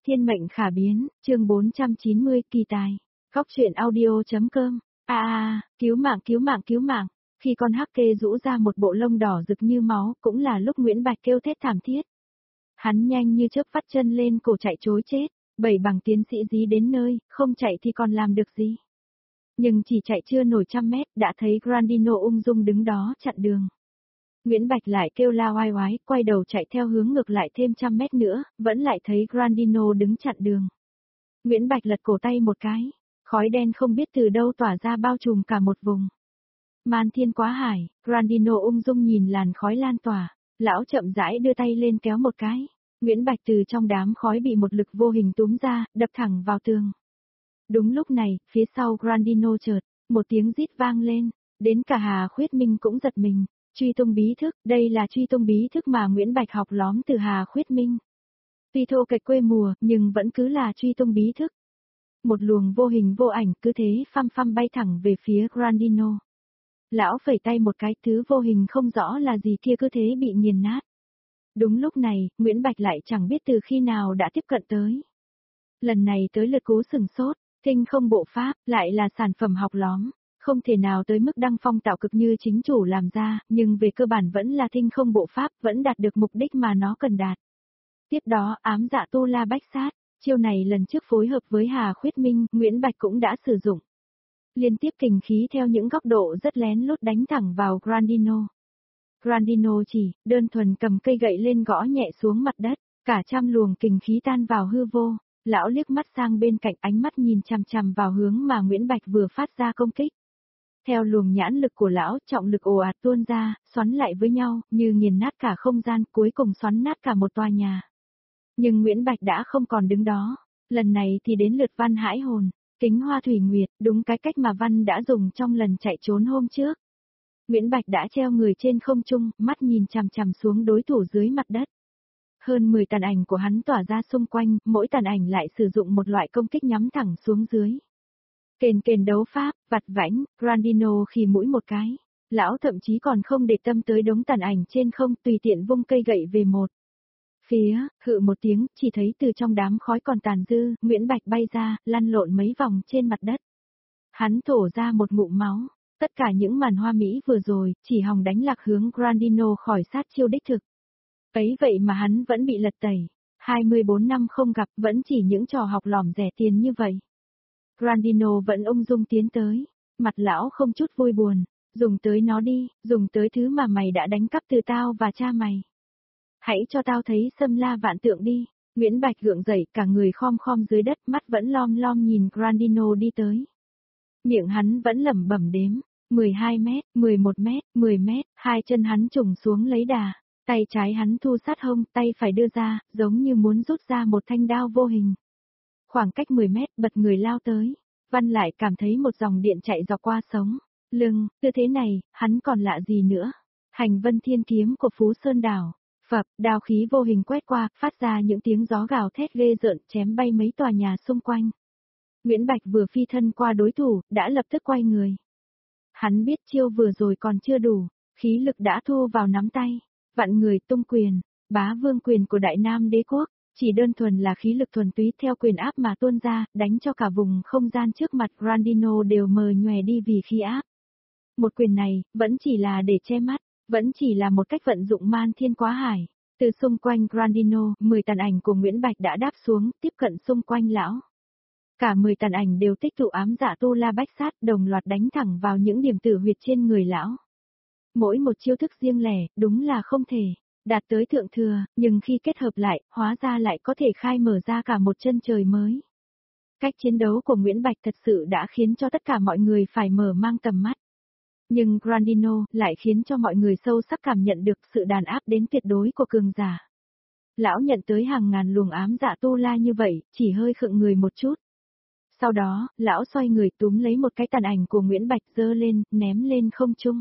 Thiên mệnh khả biến, chương 490, kỳ tài. Góc truyện audio.com. Cứu mạng cứu mạng cứu mạng. Khi con hắc kê rũ ra một bộ lông đỏ rực như máu, cũng là lúc Nguyễn Bạch kêu thét thảm thiết. Hắn nhanh như chớp vắt chân lên cổ chạy trối chết, bảy bằng tiến sĩ dí đến nơi, không chạy thì còn làm được gì. Nhưng chỉ chạy chưa nổi 100 mét, đã thấy Grandino ung dung đứng đó chặn đường. Nguyễn Bạch lại kêu la oai oái, quay đầu chạy theo hướng ngược lại thêm 100 mét nữa, vẫn lại thấy Grandino đứng chặn đường. Nguyễn Bạch lật cổ tay một cái, khói đen không biết từ đâu tỏa ra bao trùm cả một vùng. Man thiên quá hải, Grandino ung dung nhìn làn khói lan tỏa, lão chậm rãi đưa tay lên kéo một cái. Nguyễn Bạch từ trong đám khói bị một lực vô hình túm ra, đập thẳng vào tường. Đúng lúc này, phía sau Grandino chợt, một tiếng rít vang lên, đến cả Hà Khuyết Minh cũng giật mình. Truy tung bí thức, đây là truy tung bí thức mà Nguyễn Bạch học lóm từ Hà Khuyết Minh. Tuy thô kệch quê mùa, nhưng vẫn cứ là truy tung bí thức. Một luồng vô hình vô ảnh cứ thế phăm phăm bay thẳng về phía Grandino. Lão phẩy tay một cái, thứ vô hình không rõ là gì kia cứ thế bị nghiền nát. Đúng lúc này, Nguyễn Bạch lại chẳng biết từ khi nào đã tiếp cận tới. Lần này tới lượt cố sừng sốt, Thinh không bộ pháp, lại là sản phẩm học lóm. Không thể nào tới mức đăng phong tạo cực như chính chủ làm ra, nhưng về cơ bản vẫn là thinh không bộ pháp, vẫn đạt được mục đích mà nó cần đạt. Tiếp đó ám dạ tu la bách sát, chiêu này lần trước phối hợp với Hà Khuyết Minh, Nguyễn Bạch cũng đã sử dụng. Liên tiếp kình khí theo những góc độ rất lén lút đánh thẳng vào Grandino. Grandino chỉ, đơn thuần cầm cây gậy lên gõ nhẹ xuống mặt đất, cả trăm luồng kình khí tan vào hư vô. Lão liếc mắt sang bên cạnh, ánh mắt nhìn chằm chằm vào hướng mà Nguyễn Bạch vừa phát ra công kích. Theo luồng nhãn lực của lão, trọng lực ồ ạt tuôn ra, xoắn lại với nhau, như nghiền nát cả không gian, cuối cùng xoắn nát cả một tòa nhà. Nhưng Nguyễn Bạch đã không còn đứng đó. Lần này thì đến lượt Văn hãi hồn, kính hoa thủy nguyệt, đúng cái cách mà Văn đã dùng trong lần chạy trốn hôm trước. Nguyễn Bạch đã treo người trên không trung, mắt nhìn chằm chằm xuống đối thủ dưới mặt đất. Hơn 10 tàn ảnh của hắn tỏa ra xung quanh, mỗi tàn ảnh lại sử dụng một loại công kích nhắm thẳng xuống dưới. Kền đấu pháp, vặt vãnh, Grandino khì mũi một cái. Lão thậm chí còn không để tâm tới đống tàn ảnh trên không, tùy tiện vung cây gậy về một. Hự một tiếng, chỉ thấy từ trong đám khói còn tàn dư, Nguyễn Bạch bay ra, lăn lộn mấy vòng trên mặt đất. Hắn thổ ra một ngụm máu. Tất cả những màn hoa mỹ vừa rồi, chỉ hòng đánh lạc hướng Grandino khỏi sát chiêu đích thực. Ấy vậy mà hắn vẫn bị lật tẩy. 24 năm không gặp, vẫn chỉ những trò học lỏm rẻ tiền như vậy. Grandino vẫn ung dung tiến tới, mặt lão không chút vui buồn, dùng tới nó đi, dùng tới thứ mà mày đã đánh cắp từ tao và cha mày. Hãy cho tao thấy xâm la vạn tượng đi. Nguyễn Bạch gượng dậy, cả người khom khom dưới đất, mắt vẫn lom lom nhìn Grandino đi tới. Miệng hắn vẫn lẩm bẩm đếm, 12 mét, 11 mét, 10 mét, hai chân hắn trùng xuống lấy đà, tay trái hắn thu sát hông, tay phải đưa ra, giống như muốn rút ra một thanh đao vô hình. Khoảng cách 10 mét, bật người lao tới. Văn lại cảm thấy một dòng điện chạy dọc qua sống, lưng, tư thế này, hắn còn lạ gì nữa. Hành vân thiên kiếm của Phú Sơn Đảo. Phập, đao khí vô hình quét qua, phát ra những tiếng gió gào thét ghê rợn, chém bay mấy tòa nhà xung quanh. Nguyễn Bạch vừa phi thân qua đối thủ, đã lập tức quay người. Hắn biết chiêu vừa rồi còn chưa đủ, khí lực đã thu vào nắm tay. Vạn người tung quyền, bá vương quyền của Đại Nam Đế Quốc. Chỉ đơn thuần là khí lực thuần túy theo quyền áp mà tuôn ra, đánh cho cả vùng không gian trước mặt Grandino đều mờ nhòe đi vì khí áp. Một quyền này, vẫn chỉ là để che mắt, vẫn chỉ là một cách vận dụng man thiên quá hải. Từ xung quanh Grandino, 10 tàn ảnh của Nguyễn Bạch đã đáp xuống, tiếp cận xung quanh lão. Cả 10 tàn ảnh đều tích tụ ám dạ tu la bách sát, đồng loạt đánh thẳng vào những điểm tử huyệt trên người lão. Mỗi một chiêu thức riêng lẻ, đúng là không thể đạt tới thượng thừa, nhưng khi kết hợp lại, hóa ra lại có thể khai mở ra cả một chân trời mới. Cách chiến đấu của Nguyễn Bạch thật sự đã khiến cho tất cả mọi người phải mở mang tầm mắt. Nhưng Grandino lại khiến cho mọi người sâu sắc cảm nhận được sự đàn áp đến tuyệt đối của cường giả. Lão nhận tới hàng ngàn luồng ám dạ tu la như vậy, chỉ hơi khựng người một chút. Sau đó, lão xoay người túm lấy một cái tàn ảnh của Nguyễn Bạch giơ lên, ném lên không trung.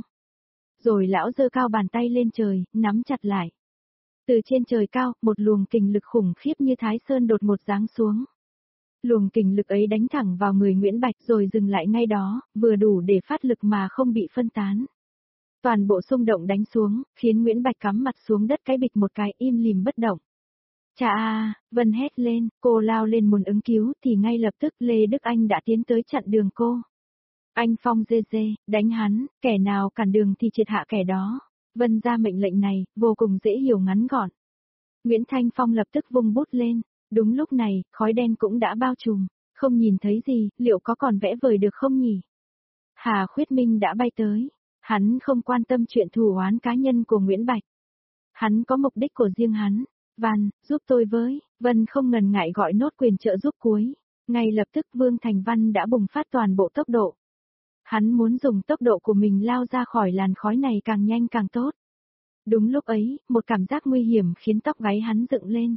Rồi lão giơ cao bàn tay lên trời, nắm chặt lại. Từ trên trời cao, một luồng kình lực khủng khiếp như Thái Sơn đột ngột giáng xuống. Luồng kình lực ấy đánh thẳng vào người Nguyễn Bạch rồi dừng lại ngay đó, vừa đủ để phát lực mà không bị phân tán. Toàn bộ xung động đánh xuống, khiến Nguyễn Bạch cắm mặt xuống đất cái bịch một cái im lìm bất động. Cha a, Vân hét lên, cô lao lên muốn ứng cứu thì ngay lập tức Lê Đức Anh đã tiến tới chặn đường cô. Anh Phong dê dê, đánh hắn, kẻ nào cản đường thì triệt hạ kẻ đó. Vân ra mệnh lệnh này, vô cùng dễ hiểu ngắn gọn. Nguyễn Thanh Phong lập tức vung bút lên. Đúng lúc này, khói đen cũng đã bao trùm. Không nhìn thấy gì, liệu có còn vẽ vời được không nhỉ? Hà Khuyết Minh đã bay tới. Hắn không quan tâm chuyện thù oán cá nhân của Nguyễn Bạch. Hắn có mục đích của riêng hắn. Văn, giúp tôi với. Vân không ngần ngại gọi nốt quyền trợ giúp cuối. Ngay lập tức Vương Thành Văn đã bùng phát toàn bộ tốc độ. Hắn muốn dùng tốc độ của mình lao ra khỏi làn khói này càng nhanh càng tốt. Đúng lúc ấy, một cảm giác nguy hiểm khiến tóc gáy hắn dựng lên.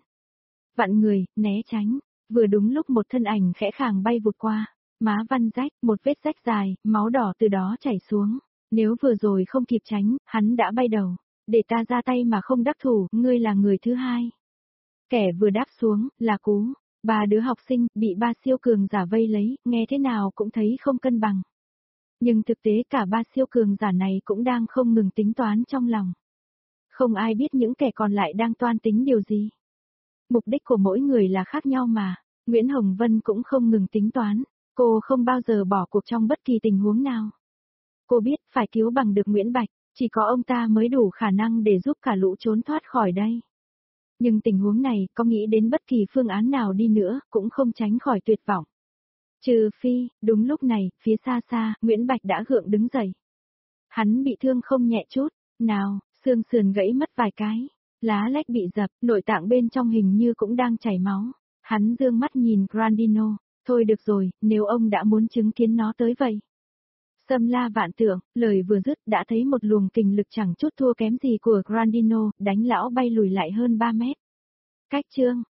Vạn người, né tránh. Vừa đúng lúc một thân ảnh khẽ khàng bay vụt qua. Má Văn rách, một vết rách dài, máu đỏ từ đó chảy xuống. Nếu vừa rồi không kịp tránh, hắn đã bay đầu. Để ta ra tay mà không đắc thủ, ngươi là người thứ hai. Kẻ vừa đáp xuống, là Cú. Ba đứa học sinh, bị ba siêu cường giả vây lấy, nghe thế nào cũng thấy không cân bằng. Nhưng thực tế cả ba siêu cường giả này cũng đang không ngừng tính toán trong lòng. Không ai biết những kẻ còn lại đang toan tính điều gì. Mục đích của mỗi người là khác nhau mà. Nguyễn Hồng Vân cũng không ngừng tính toán. Cô không bao giờ bỏ cuộc trong bất kỳ tình huống nào. Cô biết phải cứu bằng được Nguyễn Bạch, chỉ có ông ta mới đủ khả năng để giúp cả lũ trốn thoát khỏi đây. Nhưng tình huống này, có nghĩ đến bất kỳ phương án nào đi nữa, cũng không tránh khỏi tuyệt vọng. Trừ phi, đúng lúc này, phía xa xa, Nguyễn Bạch đã gượng đứng dậy. Hắn bị thương không nhẹ chút, nào, xương sườn gãy mất vài cái, lá lách bị dập, nội tạng bên trong hình như cũng đang chảy máu. Hắn dương mắt nhìn Grandino, thôi được rồi, nếu ông đã muốn chứng kiến nó tới vậy. Xâm la vạn tượng, lời vừa dứt đã thấy một luồng kình lực chẳng chút thua kém gì của Grandino, đánh lão bay lùi lại hơn 3 mét. Cách chương